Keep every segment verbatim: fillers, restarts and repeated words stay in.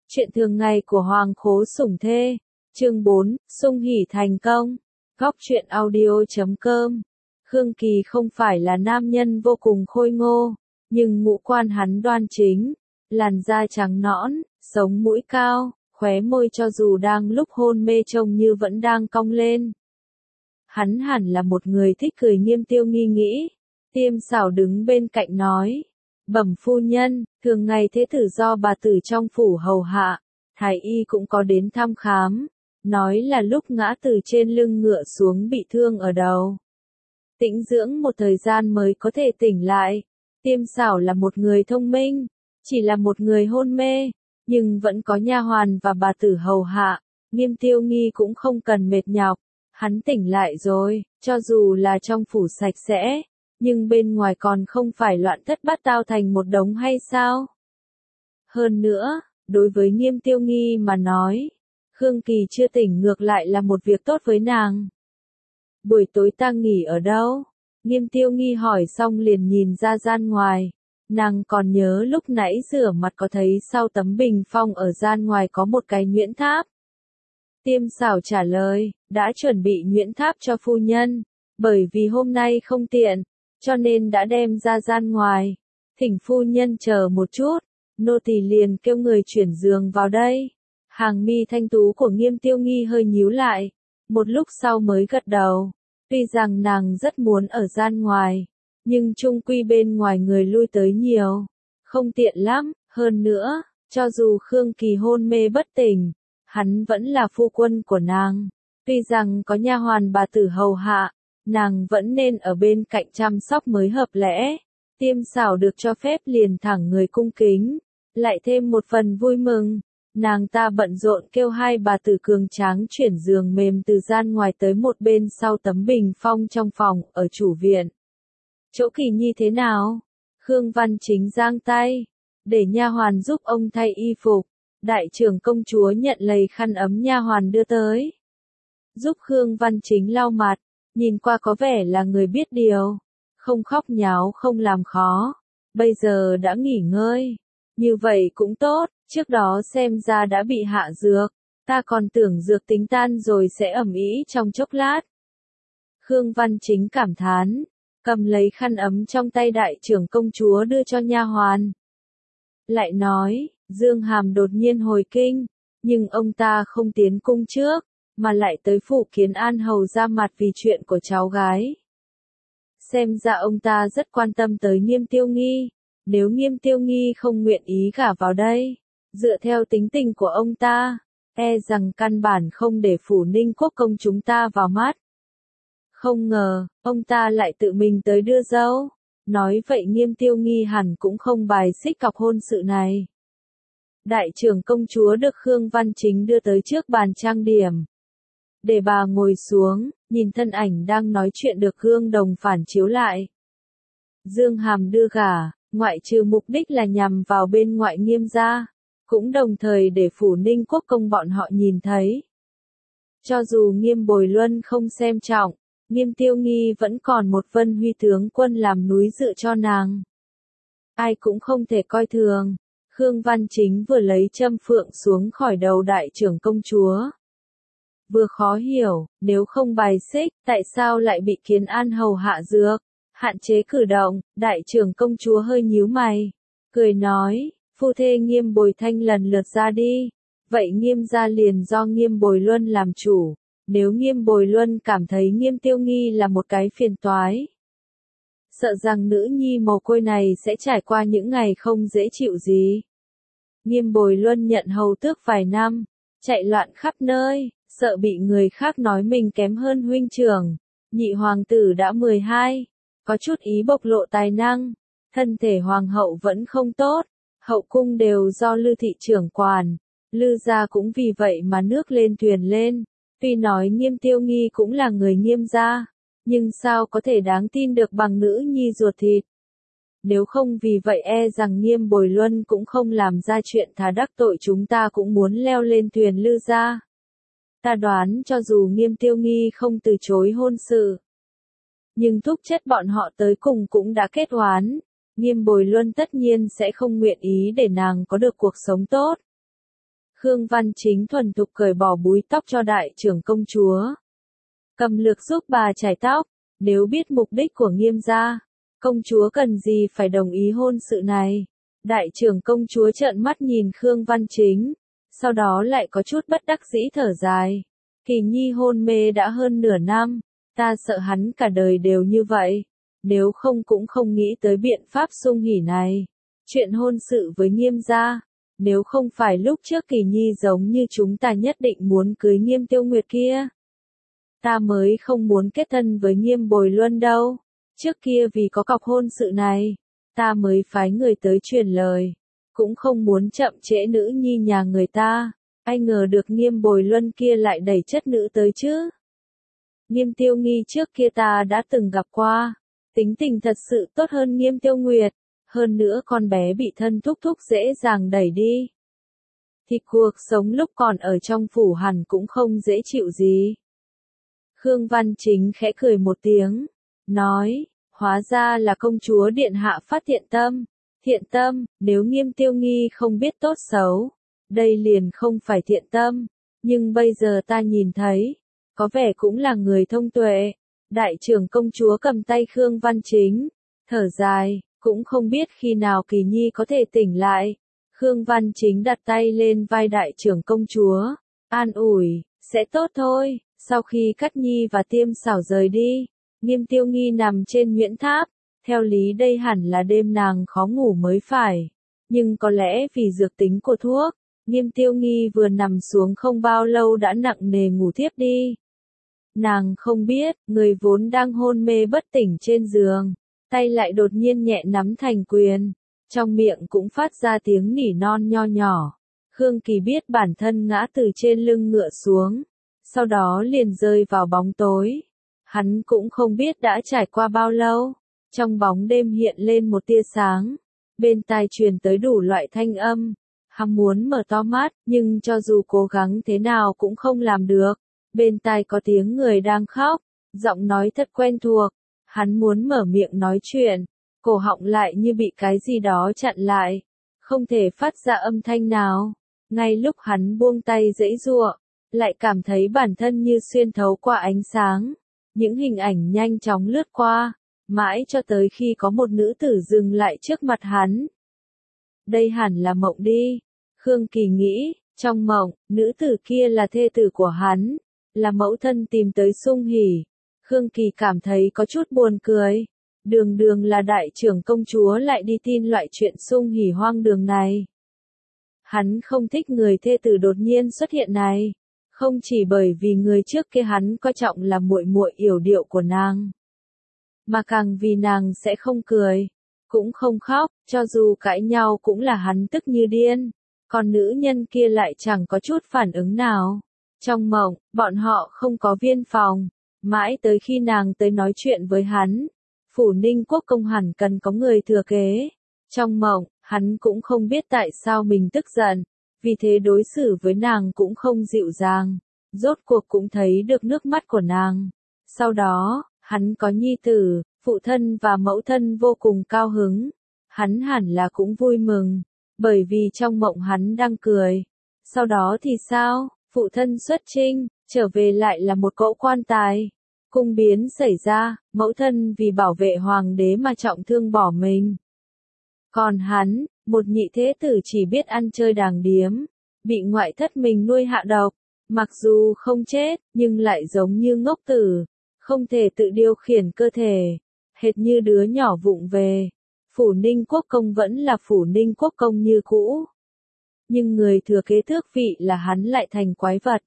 Chuyện thường ngày của Hoàng Khố Sủng Thê, chương bốn, Sung Hỉ thành công. Góc truyện audio chấm com. Khương Kỳ không phải là nam nhân vô cùng khôi ngô, nhưng ngũ quan hắn đoan chính, làn da trắng nõn, sống mũi cao, khóe môi cho dù đang lúc hôn mê trông như vẫn đang cong lên. Hắn hẳn là một người thích cười. Nghiêm Tiêu Nghi nghĩ. Tiêm Sảo đứng bên cạnh nói. Bẩm phu nhân, thường ngày thế tử do bà tử trong phủ hầu hạ, thái y cũng có đến thăm khám, nói là lúc ngã từ trên lưng ngựa xuống bị thương ở đầu. Tĩnh dưỡng một thời gian mới có thể tỉnh lại. Tiêm Sảo là một người thông minh, chỉ là một người hôn mê, nhưng vẫn có nha hoàn và bà tử hầu hạ. Nghiêm Tiêu Nghi cũng không cần mệt nhọc, hắn tỉnh lại rồi, cho dù là trong phủ sạch sẽ, nhưng bên ngoài còn không phải loạn thất bát tao thành một đống hay sao? Hơn nữa, đối với Nghiêm Tiêu Nghi mà nói, Khương Kỳ chưa tỉnh ngược lại là một việc tốt với nàng. Buổi tối ta nghỉ ở đâu? Nghiêm Tiêu Nghi hỏi xong liền nhìn ra gian ngoài. Nàng còn nhớ lúc nãy rửa mặt có thấy sau tấm bình phong ở gian ngoài có một cái nhuyễn tháp. Tiêm Sảo trả lời, đã chuẩn bị nhuyễn tháp cho phu nhân, bởi vì hôm nay không tiện, cho nên đã đem ra gian ngoài. Thỉnh phu nhân chờ một chút, nô tỳ liền kêu người chuyển giường vào đây. Hàng mi thanh tú của Nghiêm Tiêu Nghi hơi nhíu lại, một lúc sau mới gật đầu. Tuy rằng nàng rất muốn ở gian ngoài, nhưng chung quy bên ngoài người lui tới nhiều, không tiện lắm. Hơn nữa, cho dù Khương Kỳ hôn mê bất tỉnh, hắn vẫn là phu quân của nàng. Tuy rằng có nha hoàn bà tử hầu hạ, nàng vẫn nên ở bên cạnh chăm sóc mới hợp lẽ. Tiêm Sảo được cho phép liền thẳng người cung kính, lại thêm một phần vui mừng. Nàng ta bận rộn kêu hai bà tử cường tráng chuyển giường mềm từ gian ngoài tới một bên sau tấm bình phong trong phòng ở chủ viện. Chỗ Kỳ Nhi thế nào? Khương Văn Chính giang tay, để nha hoàn giúp ông thay y phục. Đại trưởng công chúa nhận lấy khăn ấm nha hoàn đưa tới, giúp Khương Văn Chính lau mặt, nhìn qua có vẻ là người biết điều, không khóc nháo không làm khó. Bây giờ đã nghỉ ngơi, như vậy cũng tốt, trước đó xem ra đã bị hạ dược, ta còn tưởng dược tính tan rồi sẽ ẩm ý trong chốc lát. Khương Văn Chính cảm thán, cầm lấy khăn ấm trong tay đại trưởng công chúa đưa cho nha hoàn. Lại nói, Dương Hàm đột nhiên hồi kinh, nhưng ông ta không tiến cung trước, mà lại tới phủ Kiến An hầu ra mặt vì chuyện của cháu gái. Xem ra ông ta rất quan tâm tới Nghiêm Tiêu Nghi, nếu Nghiêm Tiêu Nghi không nguyện ý gả vào đây, dựa theo tính tình của ông ta, e rằng căn bản không để phủ Ninh Quốc công chúng ta vào mắt. Không ngờ, ông ta lại tự mình tới đưa dâu, nói vậy Nghiêm Tiêu Nghi hẳn cũng không bài xích cọc hôn sự này. Đại trưởng công chúa được Khương Văn Chính đưa tới trước bàn trang điểm, để bà ngồi xuống, nhìn thân ảnh đang nói chuyện được gương đồng phản chiếu lại. Dương Hàm đưa gả, ngoại trừ mục đích là nhằm vào bên ngoại Nghiêm gia, cũng đồng thời để phủ Ninh Quốc công bọn họ nhìn thấy. Cho dù Nghiêm Bồi Luân không xem trọng, Nghiêm Tiêu Nghi vẫn còn một Vân Huy tướng quân làm núi dựa cho nàng. Ai cũng không thể coi thường. Khương Văn Chính vừa lấy châm phượng xuống khỏi đầu đại trưởng công chúa, vừa khó hiểu, nếu không bài xích, tại sao lại bị Kiến An hầu hạ dược, hạn chế cử động. Đại trưởng công chúa hơi nhíu mày, cười nói, phu thê Nghiêm Bồi Thanh lần lượt ra đi, vậy Nghiêm gia liền do Nghiêm Bồi Luân làm chủ. Nếu Nghiêm Bồi Luân cảm thấy Nghiêm Tiêu Nghi là một cái phiền toái, sợ rằng nữ nhi mồ côi này sẽ trải qua những ngày không dễ chịu gì. Nghiêm Bồi Luân nhận hầu tước vài năm, chạy loạn khắp nơi, sợ bị người khác nói mình kém hơn huynh trưởng. Nhị hoàng tử đã mười hai, có chút ý bộc lộ tài năng, thân thể hoàng hậu vẫn không tốt, hậu cung đều do Lư thị trưởng quản, Lư gia cũng vì vậy mà nước lên thuyền lên. Tuy nói Nghiêm Tiêu Nghi cũng là người Nghiêm gia, nhưng sao có thể đáng tin được bằng nữ nhi ruột thịt. Nếu không vì vậy e rằng Nghiêm Bồi Luân cũng không làm ra chuyện thà đắc tội chúng ta cũng muốn leo lên thuyền Lư gia. Ta đoán cho dù Nghiêm Tiêu Nghi không từ chối hôn sự, nhưng thúc chất bọn họ tới cùng cũng đã kết oán. Nghiêm Bồi Luân tất nhiên sẽ không nguyện ý để nàng có được cuộc sống tốt. Khương Văn Chính thuần thục cởi bỏ búi tóc cho đại trưởng công chúa. Cầm lược giúp bà chải tóc, nếu biết mục đích của Nghiêm gia, công chúa cần gì phải đồng ý hôn sự này. Đại trưởng công chúa trợn mắt nhìn Khương Văn Chính, sau đó lại có chút bất đắc dĩ thở dài. Kỳ Nhi hôn mê đã hơn nửa năm, ta sợ hắn cả đời đều như vậy, nếu không cũng không nghĩ tới biện pháp sung hỉ này. Chuyện hôn sự với Nghiêm gia, nếu không phải lúc trước Kỳ Nhi giống như chúng ta nhất định muốn cưới Nghiêm Tiêu Nguyệt kia. Ta mới không muốn kết thân với Nghiêm Bồi Luân đâu. Trước kia vì có cọc hôn sự này, ta mới phái người tới truyền lời, cũng không muốn chậm trễ nữ nhi nhà người ta. Ai ngờ được Nghiêm Bồi Luân kia lại đẩy chất nữ tới chứ. Nghiêm Tiêu Nghi trước kia ta đã từng gặp qua, tính tình thật sự tốt hơn Nghiêm Tiêu Nguyệt, hơn nữa con bé bị thân thúc thúc dễ dàng đẩy đi. Thì cuộc sống lúc còn ở trong phủ hẳn cũng không dễ chịu gì. Khương Văn Chính khẽ cười một tiếng, nói, hóa ra là công chúa điện hạ phát thiện tâm. Thiện tâm, nếu Nghiêm Tiêu Nghi không biết tốt xấu, đây liền không phải thiện tâm, nhưng bây giờ ta nhìn thấy, có vẻ cũng là người thông tuệ. Đại trưởng công chúa cầm tay Khương Văn Chính, thở dài, cũng không biết khi nào Kỳ Nhi có thể tỉnh lại. Khương Văn Chính đặt tay lên vai đại trưởng công chúa, an ủi, sẽ tốt thôi. Sau khi Cát Nhi và Tiêm Xảo rời đi, Nghiêm Tiêu Nghi nằm trên Nguyễn Tháp, theo lý đây hẳn là đêm nàng khó ngủ mới phải, nhưng có lẽ vì dược tính của thuốc, Nghiêm Tiêu Nghi vừa nằm xuống không bao lâu đã nặng nề ngủ thiếp đi. Nàng không biết, người vốn đang hôn mê bất tỉnh trên giường, tay lại đột nhiên nhẹ nắm thành quyền, trong miệng cũng phát ra tiếng nỉ non nho nhỏ. Khương Kỳ biết bản thân ngã từ trên lưng ngựa xuống, sau đó liền rơi vào bóng tối. Hắn cũng không biết đã trải qua bao lâu, trong bóng đêm hiện lên một tia sáng, bên tai truyền tới đủ loại thanh âm. Hắn muốn mở to mắt, nhưng cho dù cố gắng thế nào cũng không làm được. Bên tai có tiếng người đang khóc, giọng nói thật quen thuộc. Hắn muốn mở miệng nói chuyện, cổ họng lại như bị cái gì đó chặn lại, không thể phát ra âm thanh nào. Ngay lúc hắn buông tay giãy giụa, lại cảm thấy bản thân như xuyên thấu qua ánh sáng. Những hình ảnh nhanh chóng lướt qua, mãi cho tới khi có một nữ tử dừng lại trước mặt hắn. Đây hẳn là mộng đi. Khương Kỳ nghĩ, trong mộng, nữ tử kia là thê tử của hắn, là mẫu thân tìm tới Sung Hỉ. Khương Kỳ cảm thấy có chút buồn cười. Đường đường là đại trưởng công chúa lại đi tin loại chuyện Sung Hỉ hoang đường này. Hắn không thích người thê tử đột nhiên xuất hiện này, không chỉ bởi vì người trước kia hắn coi trọng là muội muội yểu điệu của nàng, mà càng vì nàng sẽ không cười, cũng không khóc, cho dù cãi nhau cũng là hắn tức như điên, còn nữ nhân kia lại chẳng có chút phản ứng nào. Trong mộng, bọn họ không có viên phòng, mãi tới khi nàng tới nói chuyện với hắn, phủ Ninh Quốc công hẳn cần có người thừa kế. Trong mộng, hắn cũng không biết tại sao mình tức giận, vì thế đối xử với nàng cũng không dịu dàng, rốt cuộc cũng thấy được nước mắt của nàng. Sau đó, hắn có nhi tử, phụ thân và mẫu thân vô cùng cao hứng, hắn hẳn là cũng vui mừng, bởi vì trong mộng hắn đang cười. Sau đó thì sao? Phụ thân xuất chinh, trở về lại là một cỗ quan tài. Cung biến xảy ra, mẫu thân vì bảo vệ hoàng đế mà trọng thương bỏ mình. Còn hắn, một nhị thế tử chỉ biết ăn chơi đàng điếm, bị ngoại thất mình nuôi hạ độc, mặc dù không chết, nhưng lại giống như ngốc tử, không thể tự điều khiển cơ thể, hệt như đứa nhỏ vụng về. Phủ Ninh Quốc công vẫn là Phủ Ninh Quốc công như cũ, nhưng người thừa kế tước vị là hắn lại thành quái vật.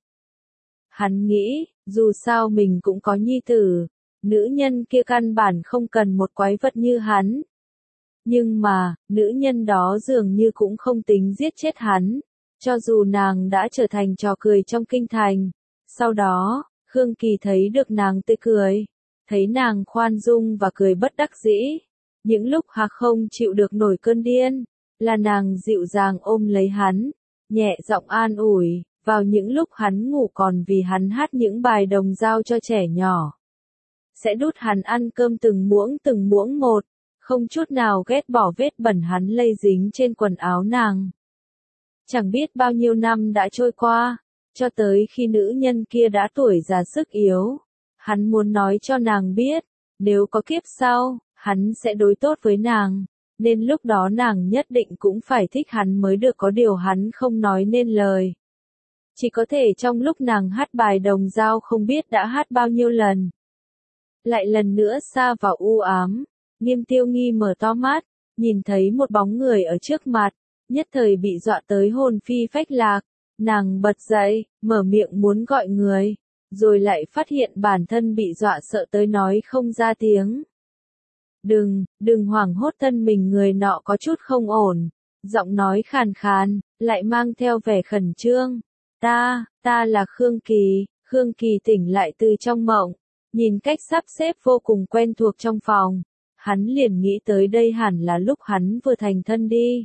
Hắn nghĩ, dù sao mình cũng có nhi tử, nữ nhân kia căn bản không cần một quái vật như hắn. Nhưng mà, nữ nhân đó dường như cũng không tính giết chết hắn, cho dù nàng đã trở thành trò cười trong kinh thành. Sau đó, Khương Kỳ thấy được nàng tươi cười, thấy nàng khoan dung và cười bất đắc dĩ. Những lúc hắn không chịu được nổi cơn điên, là nàng dịu dàng ôm lấy hắn, nhẹ giọng an ủi, vào những lúc hắn ngủ còn vì hắn hát những bài đồng dao cho trẻ nhỏ. Sẽ đút hắn ăn cơm từng muỗng từng muỗng một, không chút nào ghét bỏ vết bẩn hắn lây dính trên quần áo nàng. Chẳng biết bao nhiêu năm đã trôi qua, cho tới khi nữ nhân kia đã tuổi già sức yếu. Hắn muốn nói cho nàng biết, nếu có kiếp sau, hắn sẽ đối tốt với nàng, nên lúc đó nàng nhất định cũng phải thích hắn mới được, có điều hắn không nói nên lời. Chỉ có thể trong lúc nàng hát bài Đồng Dao không biết đã hát bao nhiêu lần. Lại lần nữa xa vào u ám, Nghiêm Tiêu Nghi mở to mắt, nhìn thấy một bóng người ở trước mặt, nhất thời bị dọa tới hồn phi phách lạc. Nàng bật dậy, mở miệng muốn gọi người, rồi lại phát hiện bản thân bị dọa sợ tới nói không ra tiếng. Đừng, đừng hoảng hốt, thân mình người nọ có chút không ổn, giọng nói khàn khàn, lại mang theo vẻ khẩn trương. Ta, ta là Khương Kỳ. Khương Kỳ tỉnh lại từ trong mộng, nhìn cách sắp xếp vô cùng quen thuộc trong phòng. Hắn liền nghĩ tới đây hẳn là lúc hắn vừa thành thân đi.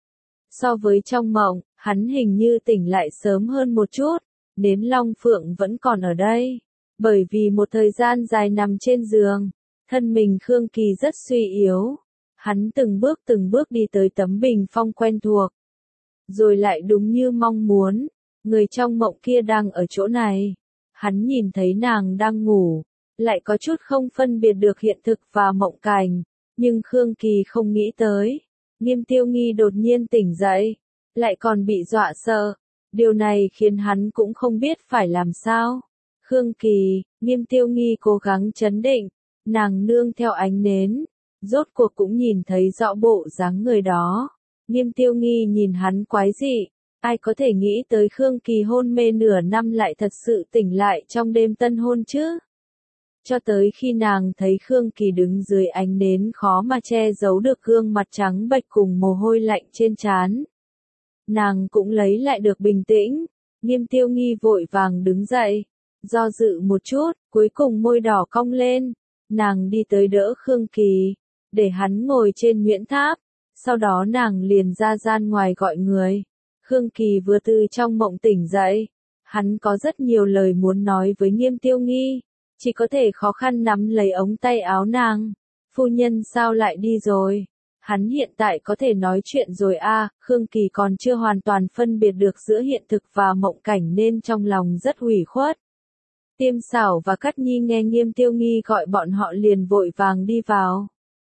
So với trong mộng, hắn hình như tỉnh lại sớm hơn một chút, đến Long Phượng vẫn còn ở đây. Bởi vì một thời gian dài nằm trên giường, thân mình Khương Kỳ rất suy yếu. Hắn từng bước từng bước đi tới tấm bình phong quen thuộc. Rồi lại đúng như mong muốn, người trong mộng kia đang ở chỗ này. Hắn nhìn thấy nàng đang ngủ, lại có chút không phân biệt được hiện thực và mộng cảnh. Nhưng Khương Kỳ không nghĩ tới, Nghiêm Tiêu Nghi đột nhiên tỉnh dậy, lại còn bị dọa sợ. Điều này khiến hắn cũng không biết phải làm sao. Khương Kỳ, Nghiêm Tiêu Nghi cố gắng trấn định, nàng nương theo ánh nến, rốt cuộc cũng nhìn thấy rõ bộ dáng người đó. Nghiêm Tiêu Nghi nhìn hắn quái dị, ai có thể nghĩ tới Khương Kỳ hôn mê nửa năm lại thật sự tỉnh lại trong đêm tân hôn chứ? Cho tới khi nàng thấy Khương Kỳ đứng dưới ánh nến khó mà che giấu được gương mặt trắng bệch cùng mồ hôi lạnh trên trán. Nàng cũng lấy lại được bình tĩnh, Nghiêm Tiêu Nghi vội vàng đứng dậy, do dự một chút, cuối cùng môi đỏ cong lên, nàng đi tới đỡ Khương Kỳ, để hắn ngồi trên nhuyễn tháp, sau đó nàng liền ra gian ngoài gọi người. Khương Kỳ vừa từ trong mộng tỉnh dậy, hắn có rất nhiều lời muốn nói với Nghiêm Tiêu Nghi, chỉ có thể khó khăn nắm lấy ống tay áo nàng. Phu nhân sao lại đi rồi? Hắn hiện tại có thể nói chuyện rồi a. À, Khương Kỳ còn chưa hoàn toàn phân biệt được giữa hiện thực và mộng cảnh nên trong lòng rất ủy khuất. Tiêm Xảo và Cát Nhi nghe Nghiêm Tiêu Nghi gọi bọn họ liền vội vàng đi vào.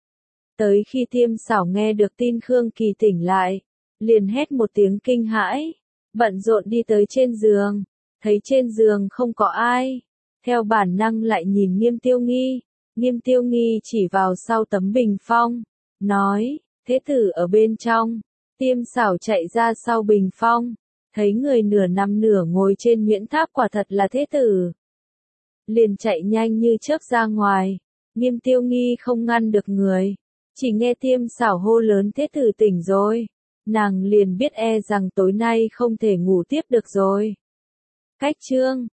Tới khi Tiêm Xảo nghe được tin Khương Kỳ tỉnh lại, liền hét một tiếng kinh hãi, bận rộn đi tới trên giường, thấy trên giường không có ai, theo bản năng lại nhìn Nghiêm Tiêu Nghi. Nghiêm Tiêu Nghi chỉ vào sau tấm bình phong, nói, thế tử ở bên trong. Tiêm Xảo chạy ra sau bình phong, thấy người nửa nằm nửa ngồi trên nhuyễn tháp, quả thật là thế tử. Liền chạy nhanh như chớp ra ngoài. Nghiêm Tiêu Nghi không ngăn được người, chỉ nghe Tiêm Xảo hô lớn thế tử tỉnh rồi. Nàng liền biết e rằng tối nay không thể ngủ tiếp được rồi. Cách chương